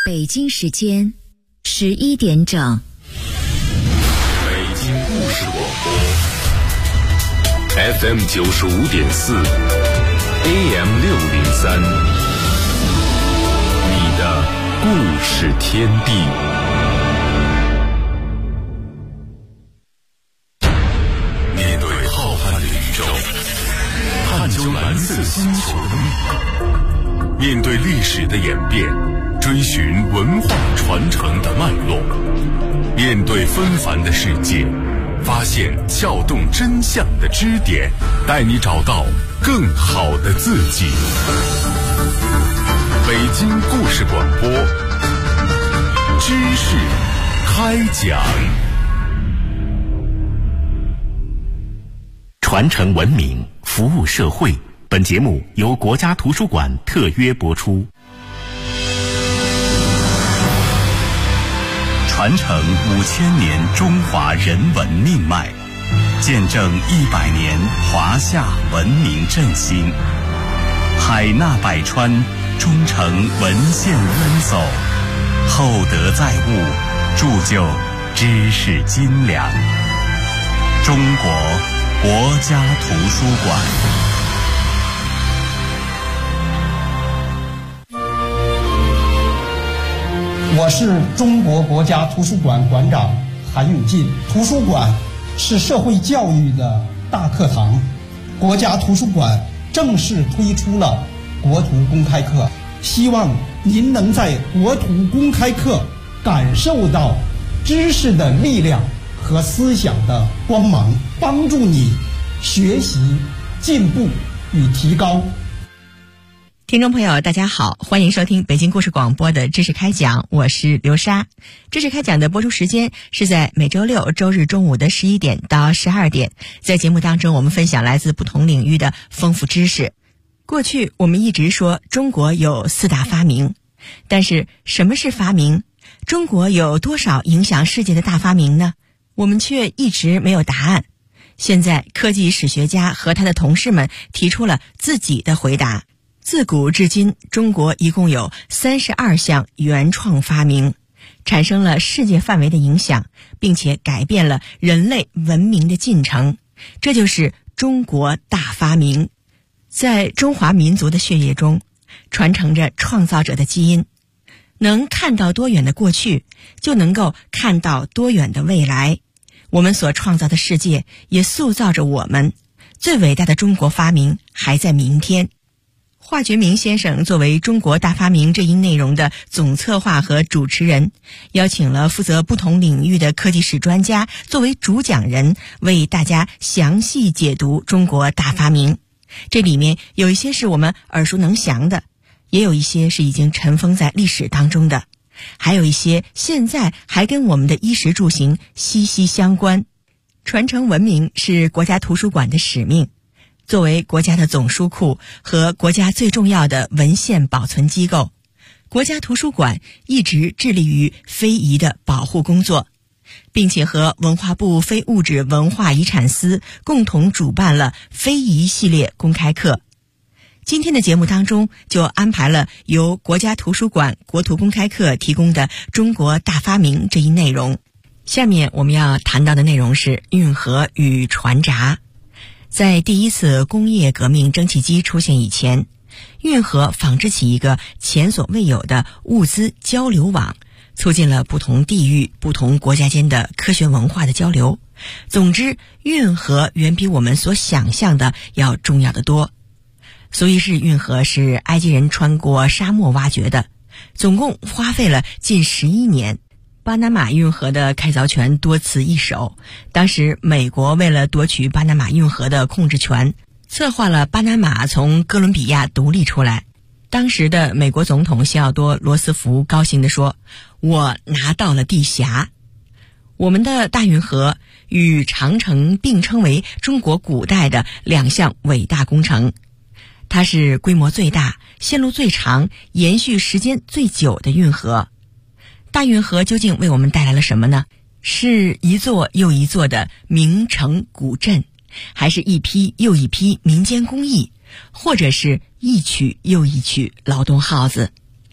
北京时间11点整。 北京故事广播 FM 95.4 AM 603，你的故事天地。面对浩瀚的宇宙，探究蓝色星球的秘密，面对历史的演变，追寻文化传承的脉络，面对纷繁的世界，发现撬动真相的支点，带你找到更好的自己。北京故事广播，知识开讲。 传承文明，服务社会。本节目由国家图书馆特约播出。传承5000年中华人文命脉，见证100年华夏文明振兴。海纳百川，忠诚文献恩走，厚德载物，铸就知识斤两。中国国家图书馆。 我是中国国家图书馆馆长韩永进。图书馆是社会教育的大课堂，国家图书馆正式推出了国图公开课，希望您能在国图公开课感受到知识的力量和思想的光芒，帮助你学习、进步与提高。 听众朋友大家好，欢迎收听北京故事广播的知识开讲，我是刘莎。知识开讲的播出时间是在每周六周日中午的11点到12点。在节目当中，我们分享来自不同领域的丰富知识。过去我们一直说中国有4大发明，但是什么是发明？中国有多少影响世界的大发明呢？我们却一直没有答案。现在科技史学家和他的同事们提出了自己的回答。自古至今，中国一共有32项原创发明，产生了世界范围的影响，并且改变了人类文明的进程。这就是中国大发明。在中华民族的血液中，传承着创造者的基因。能看到多远的过去，就能够看到多远的未来。我们所创造的世界也塑造着我们。最伟大的中国发明还在明天。华觉明先生作为中国大发明这一内容的总策划和主持人，邀请了负责不同领域的科技史专家作为主讲人，为大家详细解读中国大发明。这里面有一些是我们耳熟能详的，也有一些是已经尘封在历史当中的，还有一些现在还跟我们的衣食住行息息相关。传承文明是国家图书馆的使命。作为国家的总书库和国家最重要的文献保存机构，国家图书馆一直致力于非遗的保护工作，并且和文化部非物质文化遗产司共同主办了非遗系列公开课。今天的节目当中就安排了由国家图书馆国图公开课提供的中国大发明这一内容。下面我们要谈到的内容是运河与船闸。在第一次工业革命蒸汽机出现以前，运河纺织起一个前所未有的物资交流网，促进了不同地域、不同国家间的科学文化的交流。总之，运河远比我们所想象的要重要得多。苏伊士运河是埃及人穿过沙漠挖掘的，总共花费了近11年。巴拿马运河的开凿权多此一手，当时美国为了夺取巴拿马运河的控制权，策划了巴拿马从哥伦比亚独立出来。当时的美国总统西奥多·罗斯福高兴地说：“我拿到了地峡。”我们的大运河与长城并称为中国古代的2项伟大工程。它是规模最大、线路最长、延续时间最久的运河。大运河究竟为我们带来了什么呢？是一座又一座的名城古镇，还是一批又一批民间工艺，或者是一曲又一曲劳动号子？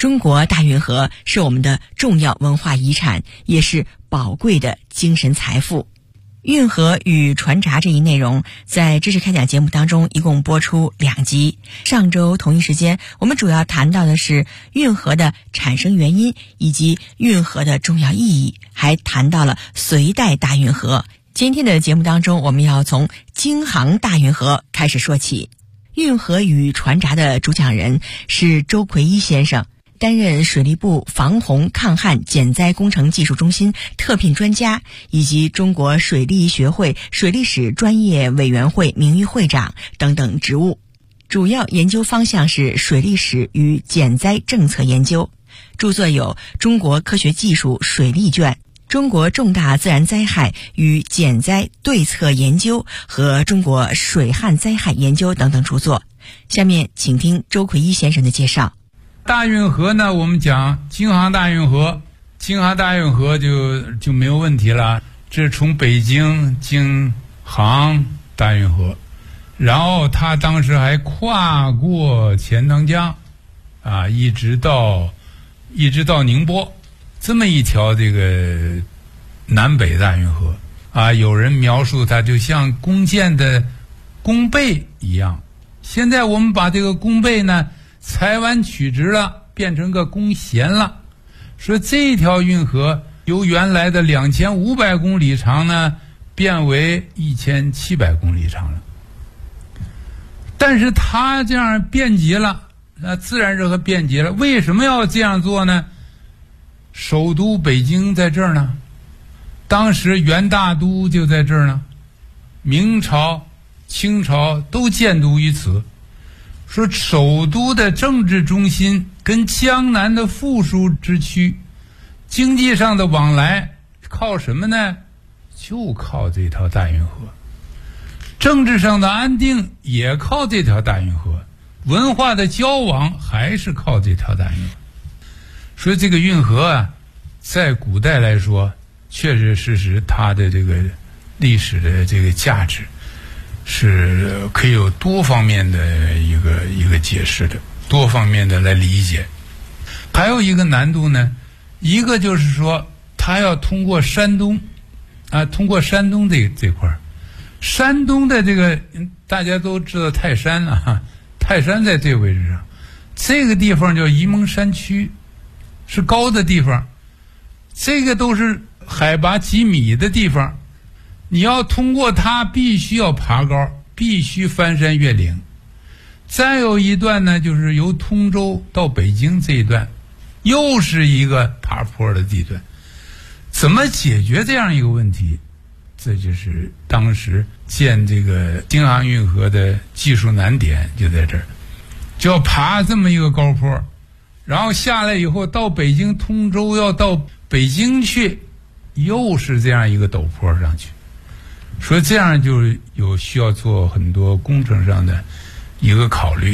中国大运河是我们的重要文化遗产，也是宝贵的精神财富。运河与船闸这一内容在知识开讲节目当中一共播出2集。上周同一时间，我们主要谈到的是运河的产生原因以及运河的重要意义，还谈到了隋代大运河。今天的节目当中，我们要从京杭大运河开始说起。运河与船闸的主讲人是周奎一先生，担任水利部防洪抗旱减灾工程技术中心特聘专家，以及中国水利学会水利史专业委员会名誉会长等等职务，主要研究方向是水利史与减灾政策研究。著作有《中国科学技术水利卷》、《中国重大自然灾害与减灾对策研究》和《中国水旱灾害研究》等等著作。下面请听周奎一先生的介绍。 大运河呢，我们讲京杭大运河，京杭大运河就没有问题了。这从北京京杭大运河，然后他当时还跨过钱塘江，一直到宁波，这么一条这个南北大运河有人描述它就像弓箭的弓背一样。现在我们把这个弓背呢裁弯曲直了，变成个弓弦了。说这条运河由原来的2500公里长呢，变为1700公里长了。但是它这样便捷了，自然是和便捷了。为什么要这样做呢？首都北京在这儿呢，当时元大都就在这儿呢，明朝、清朝都建都于此。说首都的政治中心跟江南的富庶之区，经济上的往来靠什么呢？就靠这条大运河。政治上的安定也靠这条大运河，文化的交往还是靠这条大运河。所以这个运河在古代来说，确确实实它的这个历史的这个价值是可以有多方面的一个解释的，多方面的来理解。还有一个难度呢，一个就是说它要通过山东通过山东这块，山东的这个大家都知道泰山泰山在这个位置上，这个地方叫沂蒙山区，是高的地方，这个都是海拔几米的地方，你要通过它必须要爬高，必须翻山越岭。再有一段呢，就是由通州到北京这一段，又是一个爬坡的地段。怎么解决这样一个问题？这就是当时建这个京杭运河的技术难点就在这儿，就要爬这么一个高坡，然后下来以后到北京通州，要到北京去，又是这样一个陡坡上去。所以这样就有需要做很多工程上的一个考虑。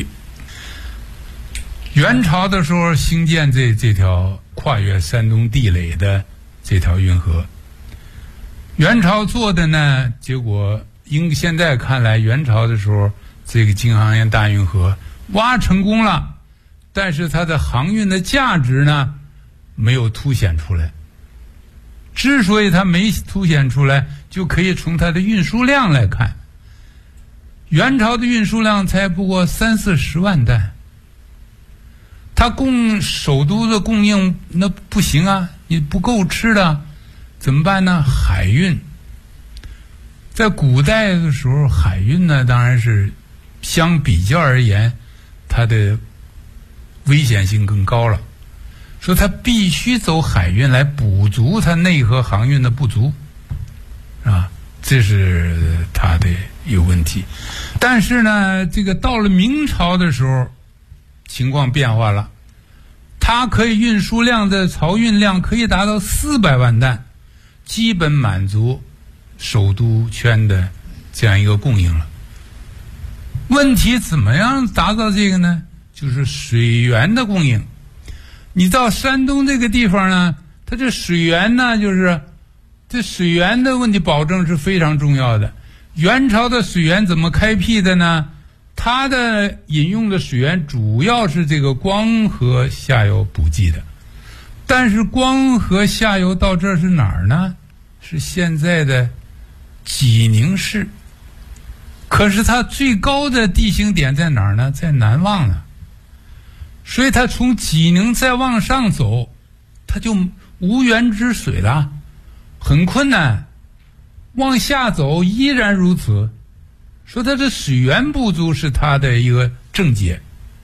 元朝的时候兴建这条跨越山东地垒的这条运河，元朝做的呢，结果现在看来，元朝的时候这个京杭大运河挖成功了，但是它的航运的价值呢没有凸显出来。之所以它没凸显出来，就可以从它的运输量来看，元朝的运输量才不过30-40万担，它首都的供应那不行啊，你不够吃的怎么办呢？海运。在古代的时候，海运呢当然是相比较而言它的危险性更高了，说它必须走海运来补足它内河航运的不足这是它的一个问题。但是呢，这个到了明朝的时候情况变化了，它可以运输量的漕运量可以达到400万担，基本满足首都圈的这样一个供应了。问题怎么样达到这个呢？就是水源的供应。你到山东这个地方呢，它这水源呢，就是这水源的问题保证是非常重要的。元朝的水源怎么开辟的呢？ 它的引用的水源主要是这个光河下游补给的，但是光河下游到这儿是哪儿呢？是现在的济宁市。可是它最高的地形点在哪儿呢？在南望呢。所以它从济宁再往上走，它就无源之水了，很困难。往下走依然如此，说它的水源不足是它的一个症结。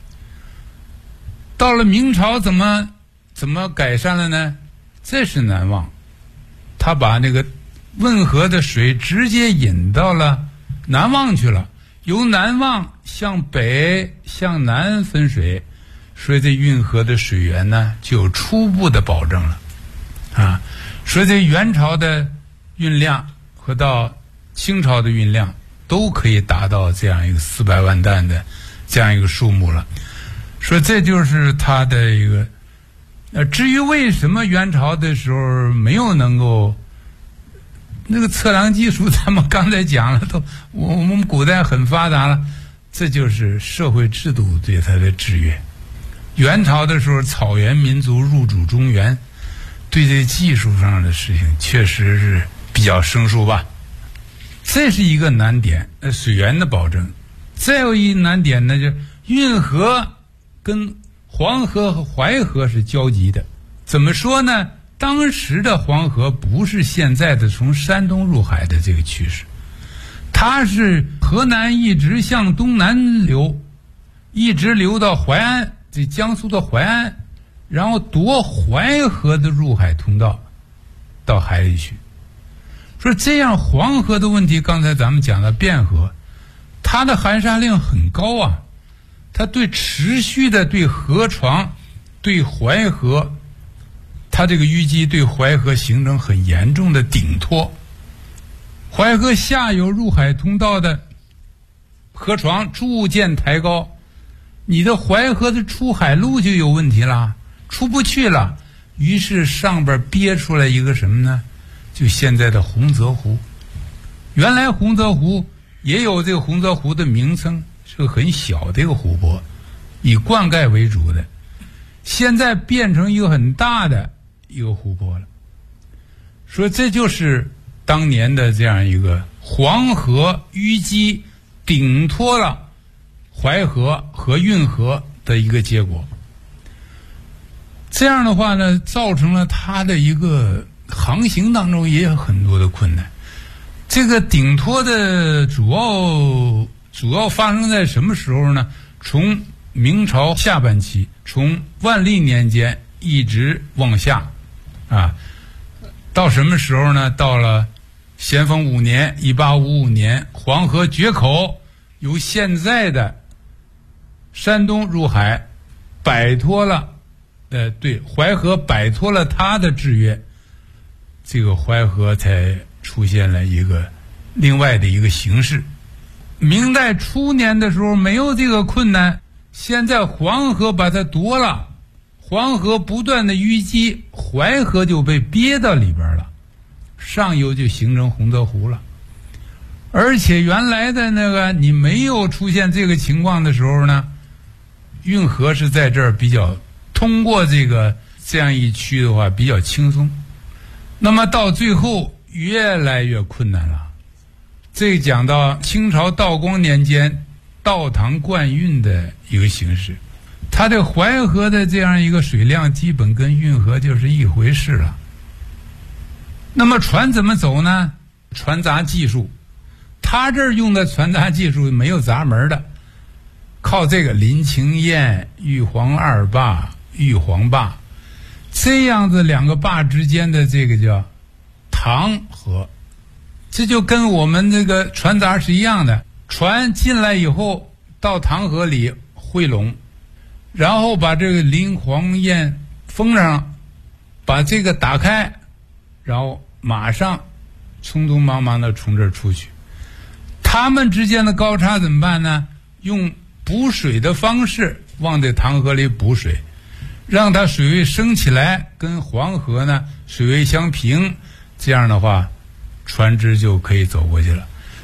到了明朝怎么改善了呢？这是南望，他把那个汶河的水直接引到了南望去了，由南望向北向南分水，所以这运河的水源呢就有初步的保证了啊。所以这元朝的运量和到清朝的运量都可以达到这样一个400万担的这样一个数目了。说这就是它的一个至于为什么元朝的时候没有能够那个测量技术，咱们刚才讲了，都我们古代很发达了，这就是社会制度对它的制约。元朝的时候，草原民族入主中原，对这技术上的事情确实是比较生疏吧。这是一个难点，水源的保证。再有一难点呢，就是运河跟黄河和淮河是交集的。怎么说呢？当时的黄河不是现在的从山东入海的这个趋势，它是河南一直向东南流，一直流到淮安，这江苏的淮安，然后夺淮河的入海通道到海里去。说这样黄河的问题，刚才咱们讲的汴河，它的含沙量很高啊，它对持续的对河床对淮河，它这个淤积对淮河形成很严重的顶托。淮河下游入海通道的河床逐渐抬高，你的淮河的出海路就有问题了，出不去了。于是上边憋出来一个什么呢？就现在的洪泽湖。原来洪泽湖也有这个洪泽湖的名称，是个很小的一个湖泊，以灌溉为主的，现在变成一个很大的一个湖泊了。所以这就是当年的这样一个黄河淤积顶托了淮河和运河的一个结果。这样的话呢，造成了它的一个航行当中也有很多的困难。这个顶托的主要发生在什么时候呢？从明朝下半期，从万历年间一直往下啊，到什么时候呢？到了咸丰5年1855年，黄河决口，由现在的山东入海，摆脱了对淮河摆脱了它的制约，这个淮河才出现了一个另外的一个形式。明代初年的时候没有这个困难，现在黄河把它夺了，黄河不断的淤积，淮河就被憋到里边了，上游就形成洪泽湖了。而且原来的那个你没有出现这个情况的时候呢，运河是在这儿比较通过这样一区的话比较轻松。那么到最后越来越困难了。这讲到清朝道光年间道塘灌运的一个形式，它的淮河的这样一个水量基本跟运河就是一回事了。那么船怎么走呢？船闸技术，他这儿用的船闸技术没有闸门的，靠这个林清堰、玉皇二坝、玉皇坝这样子两个坝之间的这个叫塘河，这就跟我们这个船闸是一样的。船进来以后到塘河里汇拢，然后把这个林黄堰封上，把这个打开，然后马上匆匆忙忙的从这儿出去。他们之间的高差怎么办呢？用补水的方式往这塘河里补水，让它水位升起来，跟黄河呢水位相平，这样的话船只就可以走过去了。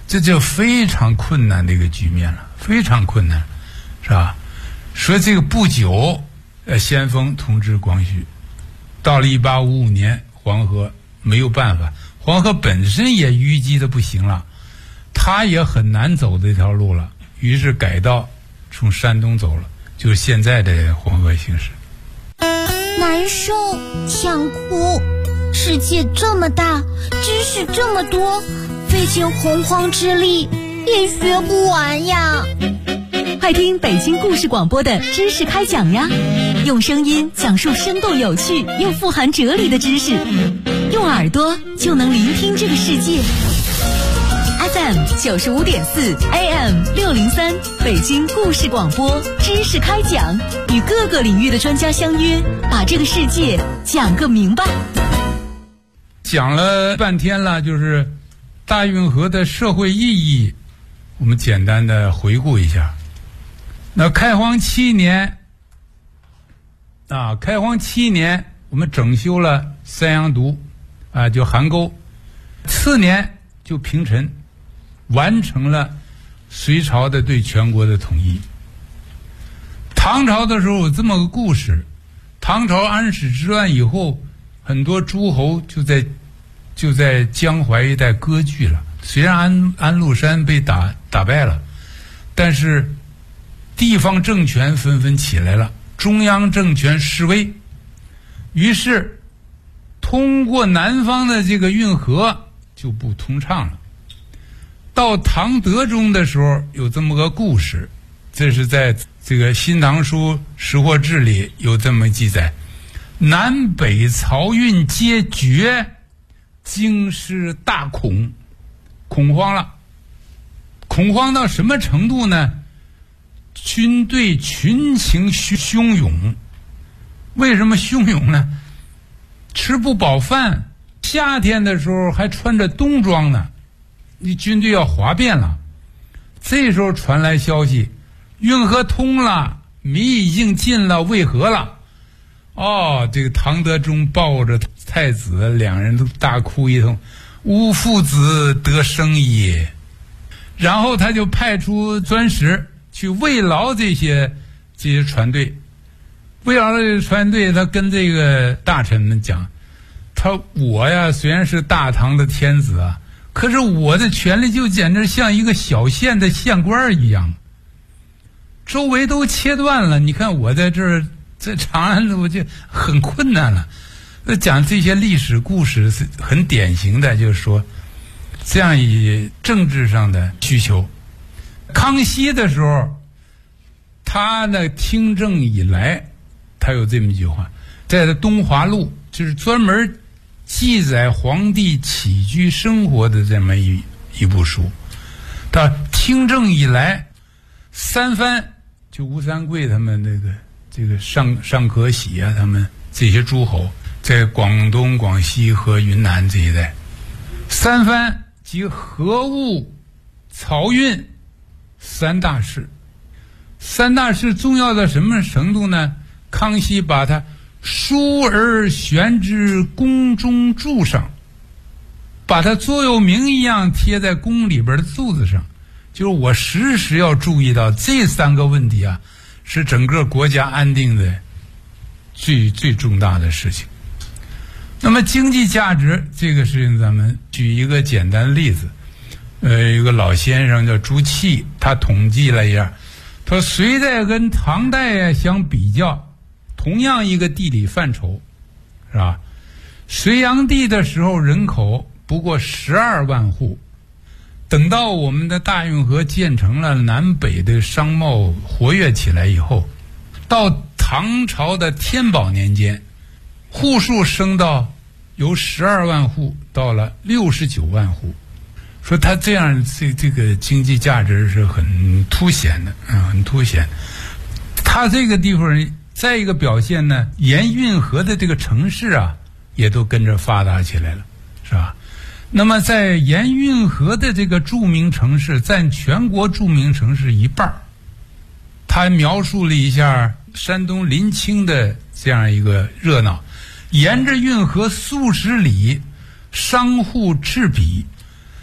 这就非常困难的一个局面了，非常困难，是吧？说这个不久，先锋通知光绪，到了1855年，黄河没有办法，黄河本身也淤积的不行了，他也很难走这条路了，于是改道从山东走了，就是现在的黄河形势。 难受，想哭。世界这么大，知识这么多，费尽洪荒之力也学不完呀。 快听北京故事广播的知识开讲呀，用声音讲述生动有趣又富含哲理的知识，用耳朵就能聆听这个世界。FM 95.4 AM 603，北京故事广播知识开讲，与各个领域的专家相约，把这个世界讲个明白。 讲了半天了，就是大运河的社会意义，我们简单的回顾一下。那开荒7年我们整修了三阳渎就邗沟，次年就平陈，完成了隋朝的对全国的统一。唐朝的时候有这么个故事，唐朝安史之乱以后，很多诸侯就在江淮一带割据了。虽然安禄山被打败了，但是地方政权纷纷起来了，中央政权示威，于是通过南方的这个运河就不通畅了。到唐德宗的时候有这么个故事，这是在这个《新唐书识货志》里有这么记载：南北漕运皆绝，京师大恐慌了。恐慌到什么程度呢？军队群情汹涌。为什么汹涌呢？吃不饱饭，夏天的时候还穿着冬装呢，你军队要哗变了。这时候传来消息，运河通了，米已经进了渭河了。这个唐德宗抱着太子，两人都大哭一通，吾父子得生也。然后他就派出专使去慰劳这些船队，慰劳这个船队，他跟这个大臣们讲，我呀虽然是大唐的天子啊，可是我的权力就简直像一个小县的县官一样，周围都切断了，你看我在这儿在长安我就很困难了。讲这些历史故事是很典型的，就是说这样以政治上的需求。康熙的时候，他的听政以来，他有这么一句话，在《东华录》就是专门记载皇帝起居生活的这么一部书。他听政以来，三藩就吴三桂他们这个尚可喜他们这些诸侯，在广东、广西和云南这一带，三藩即河务、漕运三大事。三大事重要到什么程度呢？康熙把它书而悬之宫中柱上，把它座右铭一样贴在宫里边的柱子上，就是我时时要注意到这三个问题啊，是整个国家安定的最重大的事情。那么经济价值这个事情，咱们举一个简单的例子。有个老先生叫朱熹，他统计了一下，他说隋代跟唐代相比较，同样一个地理范畴，是吧？隋炀帝的时候人口不过12万户，等到我们的大运河建成了，南北的商贸活跃起来以后，到唐朝的天宝年间，户数升到由12万户到了69万户。说他这样这个经济价值是很凸显的很凸显。他这个地方再一个表现呢，沿运河的这个城市啊也都跟着发达起来了，是吧？那么在沿运河的这个著名城市占全国著名城市一半。他描述了一下山东临清的这样一个热闹，沿着运河数十里，商户赤彼，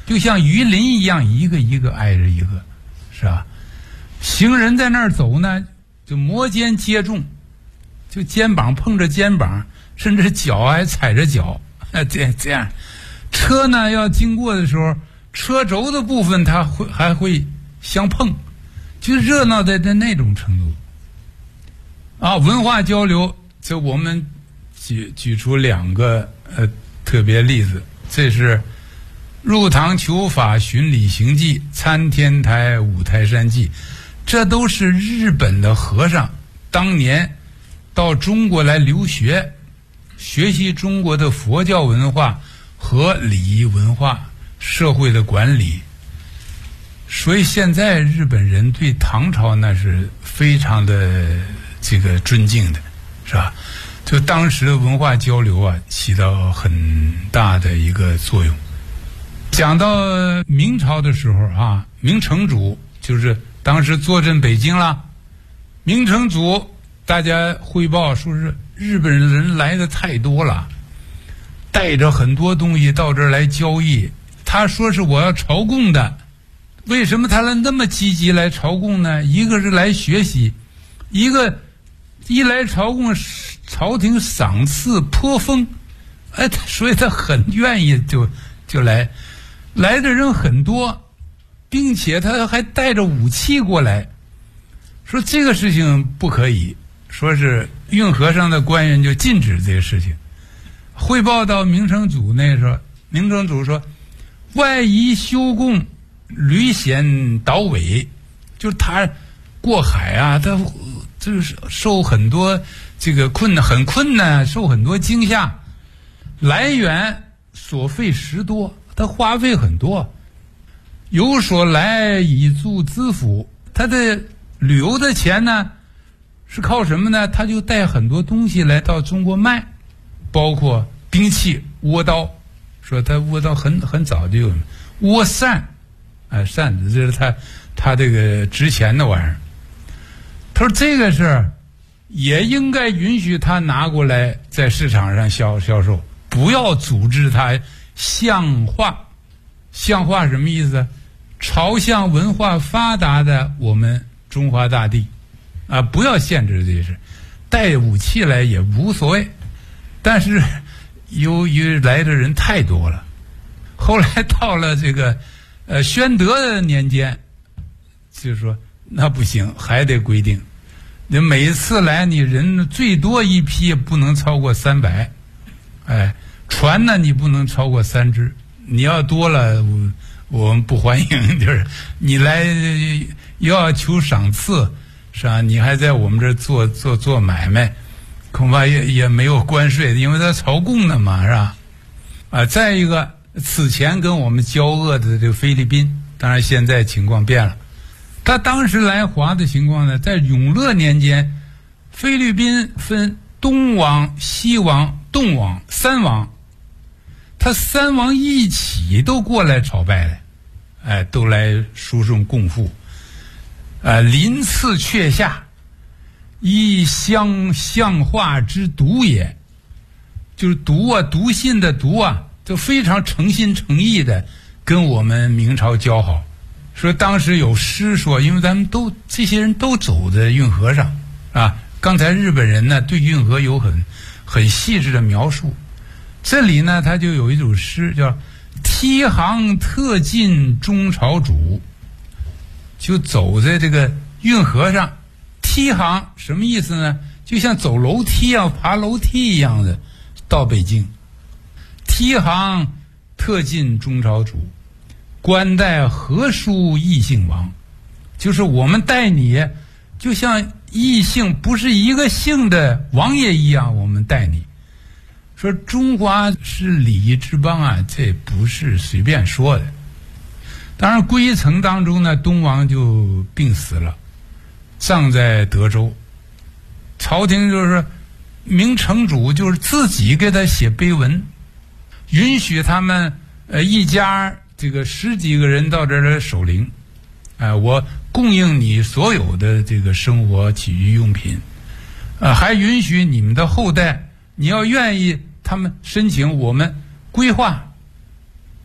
就像鱼鳞一样，一个一个挨着一个，是吧？行人在那儿走呢，就摩肩接踵，就肩膀碰着肩膀，甚至脚还踩着脚，这样。车呢要经过的时候，车轴的部分它还会相碰，就热闹的那种程度。文化交流，这我们举出2个特别例子，这是入唐求法巡礼行记、参天台五台山记，这都是日本的和尚当年到中国来留学，学习中国的佛教文化和礼仪文化、社会的管理。所以现在日本人对唐朝那是非常的这个尊敬的，是吧？就当时的文化交流啊，起到很大的一个作用。讲到明朝的时候啊，明成祖就是当时坐镇北京了。明成祖大家汇报说是日本人来的太多了，带着很多东西到这儿来交易。他说是我要朝贡的，为什么他那么积极来朝贡呢？一个是来学习，一个一来朝贡，朝廷赏赐颇丰，所以他很愿意就来的人很多，并且他还带着武器过来。说这个事情不可以，说是运河上的官员就禁止这个事情。汇报到明成祖那时候，明成祖说外夷修贡屡险倒尾，就是他过海啊，他就是受很多这个很困难，受很多惊吓，来源所费时多，他花费很多，有所来以助资府。他的旅游的钱呢是靠什么呢？他就带很多东西来到中国卖，包括兵器、倭刀，说他倭刀很早就有倭扇，扇子这是他这个值钱的玩意儿。他说这个事儿也应该允许他拿过来在市场上销售，不要组织他向化。向化什么意思？朝向文化发达的我们中华大地不要限制这事，带武器来也无所谓。但是由于来的人太多了，后来到了这个宣德的年间，就是说那不行，还得规定你每一次来你人最多一批不能超过300，船呢你不能超过3只，你要多了我们不欢迎，就是你来要求赏赐，是吧？你还在我们这儿做买卖，恐怕也没有关税，因为他朝贡的嘛，是吧？再一个，此前跟我们交恶的这个菲律宾，当然现在情况变了。他当时来华的情况呢，在永乐年间，菲律宾分东王、西王、东王3王，他3王一起都过来朝拜来，都来输送贡赋，临次阙下，以相化之毒也，就是读信的读就非常诚心诚意的跟我们明朝交好。说当时有诗说，因为咱们这些人都走在运河上刚才日本人呢对运河有很细致的描述，这里呢他就有一首诗叫梯航特进中朝主，就走在这个运河上。梯航什么意思呢？就像走楼梯爬楼梯一样的到北京。梯航特进中朝主，官带何殊异姓王，就是我们带你就像异姓不是一个姓的王爷一样，我们带你。说中华是礼仪之邦这不是随便说的。当然归程当中呢，东王就病死了，葬在德州。朝廷就是明成祖就是自己给他写碑文，允许他们一家这个10几个人到这儿来守灵，我供应你所有的这个生活起居用品，还允许你们的后代，你要愿意他们申请我们规划，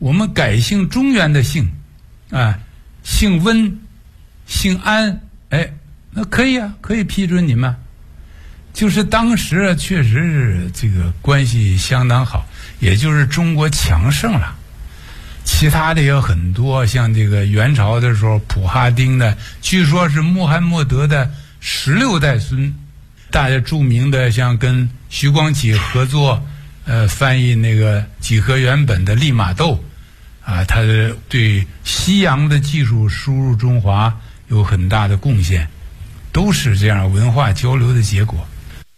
我们改姓中原的姓，姓温，姓安，那可以啊，可以批准你们。就是当时确实是这个关系相当好，也就是中国强盛了。其他的也有很多，像这个元朝的时候，普哈丁的，据说是穆罕默德的16代孙。大家著名的像跟徐光启合作，翻译那个几何原本的利玛窦，他对西洋的技术输入中华有很大的贡献，都是这样文化交流的结果。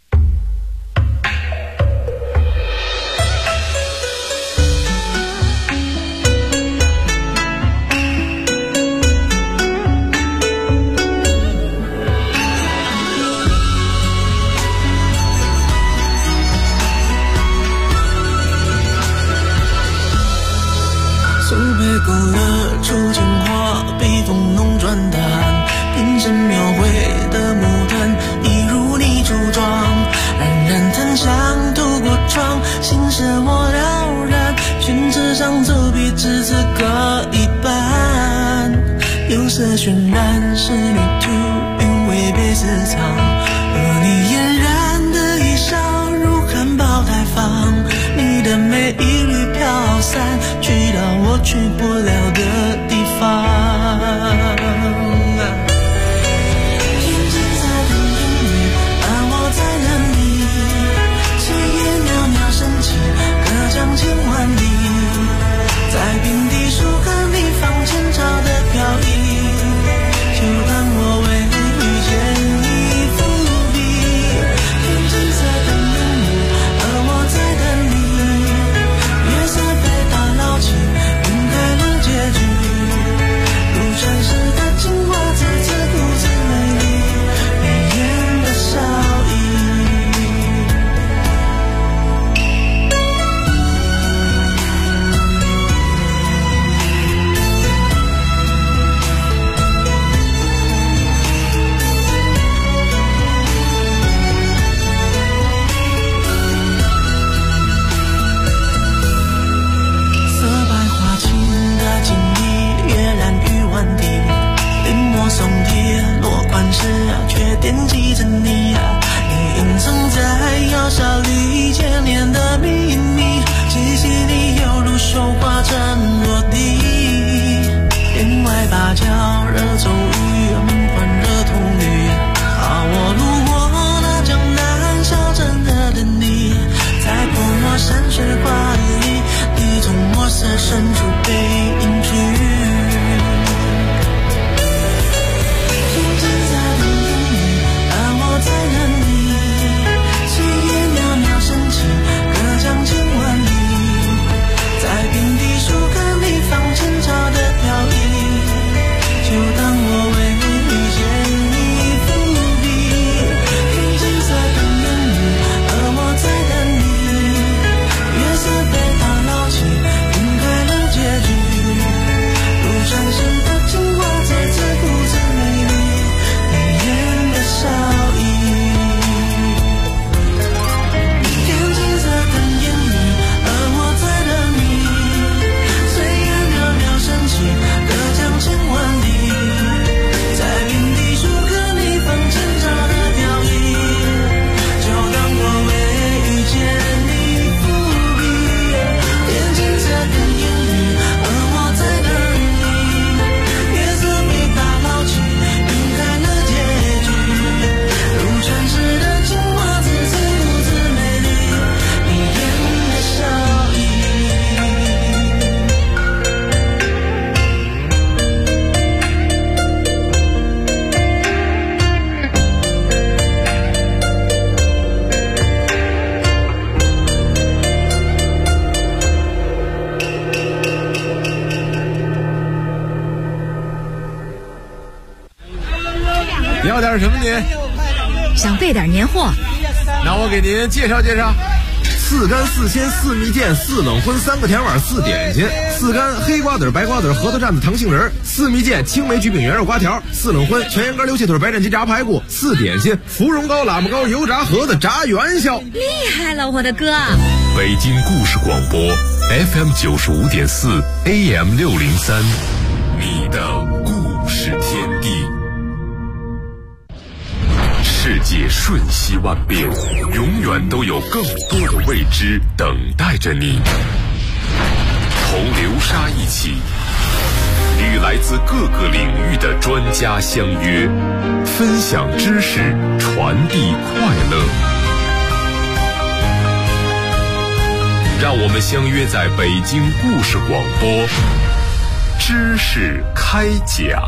勾勒出情话，笔锋浓转淡，变身描绘的牡丹，一如你初妆，冉冉檀香透过窗，心事我了然，宣纸上走笔至此各一半，釉色渲染仕女图，韵味被私藏，和你嫣然的一笑如含苞待放，你的美一缕飘散，去到我去不了的地方。天际在等烟雨，而我在等你，炊烟袅袅升起，隔江千万里，在平地树看你放前朝的飘逸，就当我为遇见你伏笔。天际在等烟雨，而我在等你，月色被打捞起，晕开了结局，如传世的情话，字字故字美丽，眉眼的笑意。色白花青的锦衣，跃然于万地，临摹松贴落款时却惦记着你，你隐藏在药效里千年的秘密，气息里犹如绣花针落地，帘外芭蕉惹骤雨，门环惹铜绿，我路过那江南小镇的等你，在泼墨山水画里，你从墨色深处被隐去。天际在等烟雨，而我在等你，炊烟袅袅升起，隔江千万里，在平地树看你放前朝的飘逸，就当我为遇见你伏笔。天际在等烟雨，而我在等你，月色被打捞起，晕开了结局，如传世的情话，字字故字美丽，眉眼的笑意。天际在等烟雨，而我在等你，炊烟袅袅升起，隔江千万里，在平地树看你放前朝的飘逸，就当我为遇见你伏笔。天际在等烟雨，而我在等你，月色被打捞起，晕开了结局，如传世的情话，字字故字美丽，眉眼的笑意。 要点什么您？ 想备点年货， 那我给您介绍介绍。4干4鲜4蜜饯4冷荤3个甜碗4点心，4干黑瓜子白瓜子核桃蘸子糖杏仁，4蜜饯青梅橘饼圆肉瓜条，4冷荤全羊肝溜气腿白斩鸡炸排骨，4点心芙蓉糕喇叭糕油炸盒子炸元宵。 厉害了，我的哥！ 北京故事广播 FM 95.4 AM 603，你的故事天地。世界瞬息万变，永远都有更多的未知等待着你。同流沙一起，与来自各个领域的专家相约，分享知识，传递快乐。让我们相约在北京故事广播，知识开讲。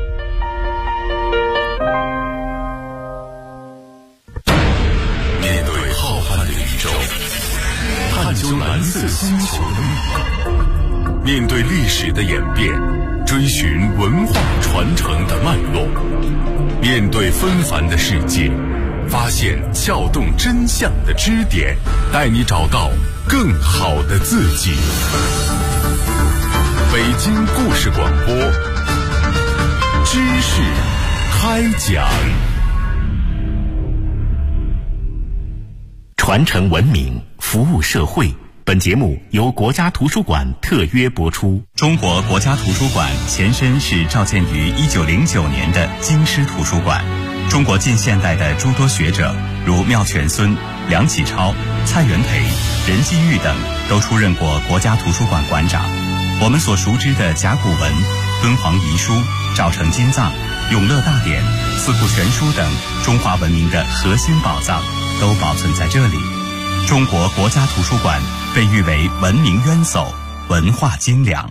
面对浩瀚的宇宙，探究蓝色星球的秘密，面对历史的演变，追寻文化传承的脉络，面对纷繁的世界，发现撬动真相的支点，带你找到更好的自己。北京故事广播，知识开讲。 传承文明，服务社会。本节目由国家图书馆特约播出。 中国国家图书馆前身是召建于1909年的京师图书馆。中国近现代的诸多学者，如妙泉孙、梁启超、蔡元培、任继玉等，都出任过国家图书馆馆长。我们所熟知的甲骨文、敦煌遗书、赵城金藏、永乐大典、四库全书等中华文明的核心宝藏，都保存在这里。中国国家图书馆被誉为文明渊薮、文化精良。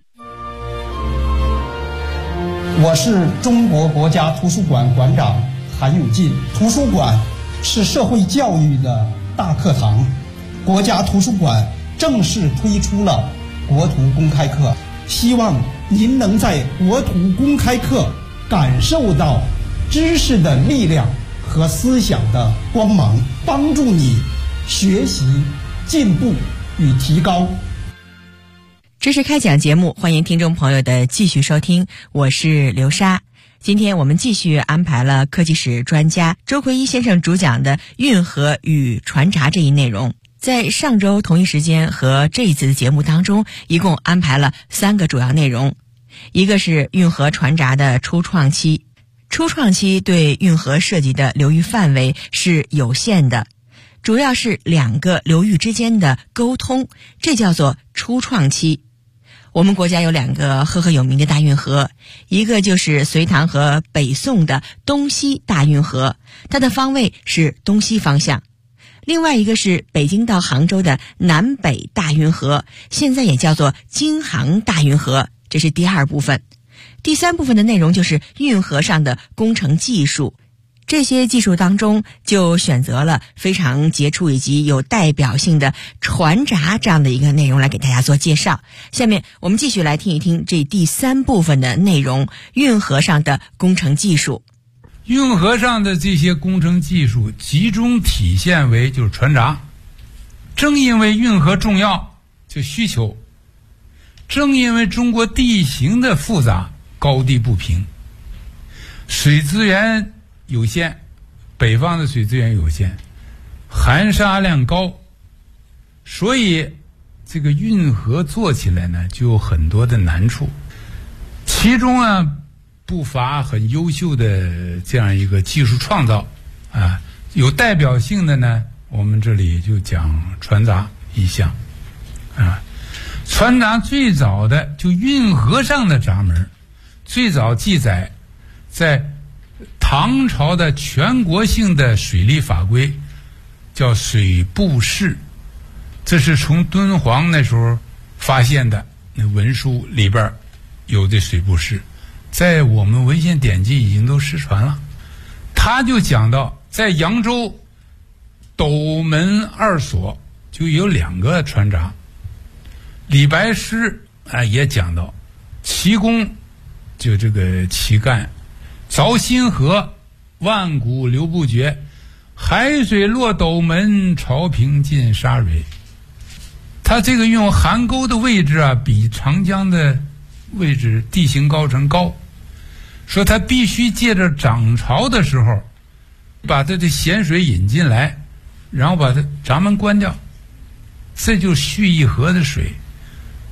我是中国国家图书馆馆长韩永进。图书馆是社会教育的大课堂，国家图书馆正式推出了国图公开课，希望您能在国图公开课感受到知识的力量和思想的光芒，帮助你学习、进步与提高。 知识开讲节目，欢迎听众朋友的继续收听，我是刘莎。今天我们继续安排了科技史专家周奎一先生主讲的运河与船闸这一内容。在上周同一时间和这一次的节目当中，一共安排了3个主要内容。一个是运河船闸的初创期，初创期对运河涉及的流域范围是有限的，主要是2个流域之间的沟通，这叫做初创期。我们国家有2个赫赫有名的大运河，一个就是隋唐和北宋的东西大运河，它的方位是东西方向；另外一个是北京到杭州的南北大运河，现在也叫做京杭大运河，这是第2部分。第3部分的内容就是运河上的工程技术，这些技术当中就选择了非常杰出以及有代表性的船闸这样的一个内容来给大家做介绍。下面我们继续来听一听这第3部分的内容，运河上的工程技术。 运河上的这些工程技术集中体现为就是船闸。正因为运河重要，就需求，正因为中国地形的复杂，高低不平，水资源有限，北方的水资源有限，含沙量高，所以这个运河做起来呢就有很多的难处。其中啊不乏很优秀的这样一个技术创造啊，有代表性的呢我们这里就讲船闸一项啊。船闸最早的就运河上的闸门，最早记载在唐朝的全国性的水利法规叫水部事，这是从敦煌那时候发现的，那文书里边有这水部事，在我们文献典籍已经都失传了。他就讲到在扬州斗门2所就有2个船闸。李白诗也讲到齐公就这个齐干凿新河，万古流不绝，海水落斗门，潮平尽沙蕊。它这个用邗沟的位置啊，比长江的位置地形高程高，说它必须借着涨潮的时候把它的咸水引进来，然后把它闸门关掉，这就是蓄一河的水。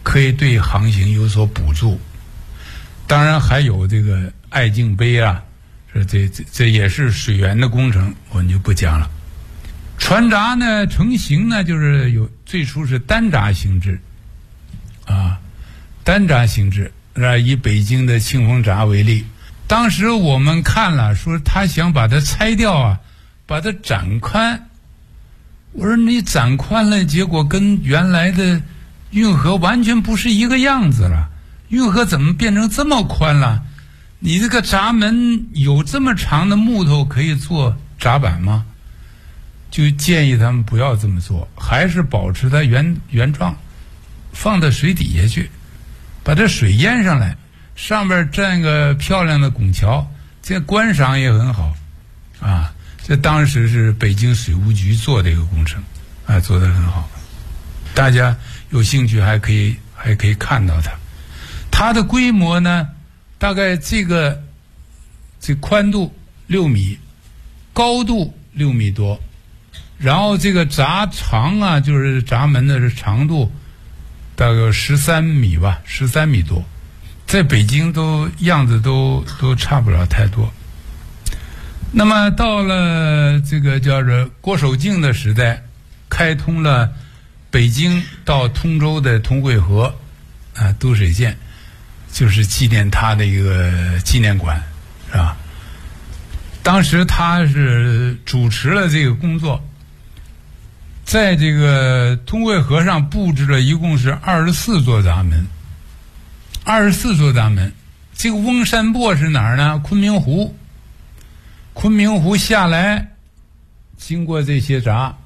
可以对航行有所补助。当然还有这个爱敬碑啊，这也是水源的工程，我们就不讲了。船闸呢成型呢，就是最初是单闸形制啊，单闸形制。以北京的庆丰闸为例，当时我们看了，说他想把它拆掉啊，把它展宽。我说你展宽了，结果跟原来的运河完全不是一个样子了。运河怎么变成这么宽了？你这个闸门有这么长的木头可以做闸板吗？就建议他们不要这么做，还是保持它原状，放到水底下去，把这水淹上来，上边站个漂亮的拱桥，这观赏也很好啊。这当时是北京水务局做的一个工程啊，做得很好，大家有兴趣还可以看到它的规模呢，大概这宽度6米，高度6米多，然后这个闸长啊，就是闸门的长度大概13米吧，13米多，在北京样子都差不了太多。那么到了这个叫做郭守敬的时代，开通了北京到通州的通惠河啊都水线，就是纪念他的一个纪念馆，是吧？当时他是主持了这个工作，在这个通惠河上布置了一共是24座闸门，24座闸门。这个翁山泊是哪儿呢？昆明湖。昆明湖下来，经过这些闸，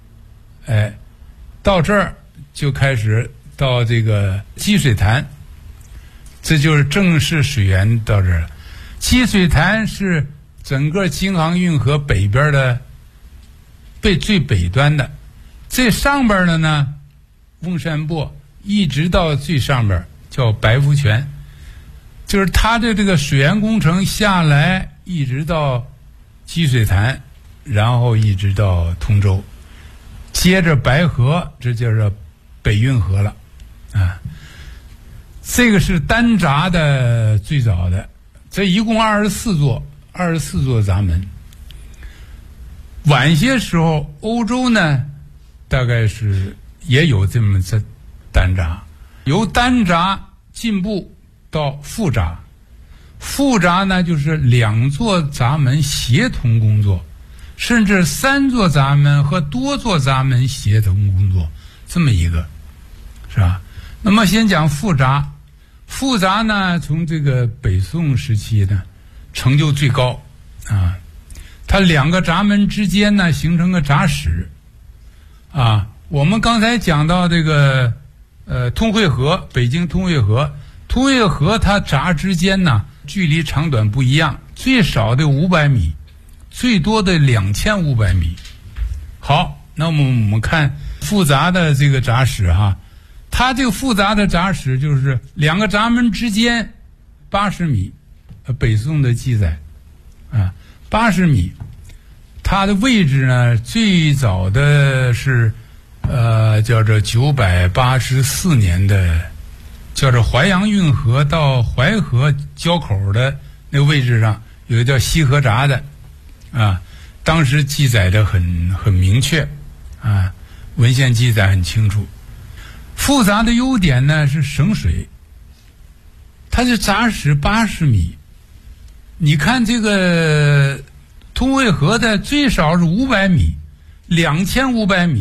到这儿就开始到这个积水潭，这就是正式水源到这儿了。积水潭是整个京杭运河北边的最北端的，最上边的呢，翁山泊一直到最上边叫白福泉，就是它的这个水源工程下来，一直到积水潭，然后一直到通州，接着白河，这就是北运河了啊。这个是单闸的最早的，这一共24座闸门。晚些时候欧洲呢大概是也有这么单闸，由单闸进步到复闸。复闸呢就是2座闸门协同工作，甚至3座闸门和多座闸门协同工作，这么一个是吧？那么先讲复闸。复闸呢从这个北宋时期呢成就最高啊，它2个闸门之间呢形成个闸室啊。我们刚才讲到这个通惠河，北京通惠河它闸之间呢距离长短不一样，最少的500米，最多的2500米。好，那么我们看复杂的这个闸室哈，它这个复杂的闸室就是2个闸门之间80米，北宋的记载啊，80米。它的位置呢，最早的是叫做984年的，叫做淮阳运河到淮河交口的那个位置上有一个叫西河闸的啊，当时记载的很明确啊，文献记载很清楚。复杂的优点呢是省水，它是闸室80米，你看这个通惠河的最少是500米，2500米。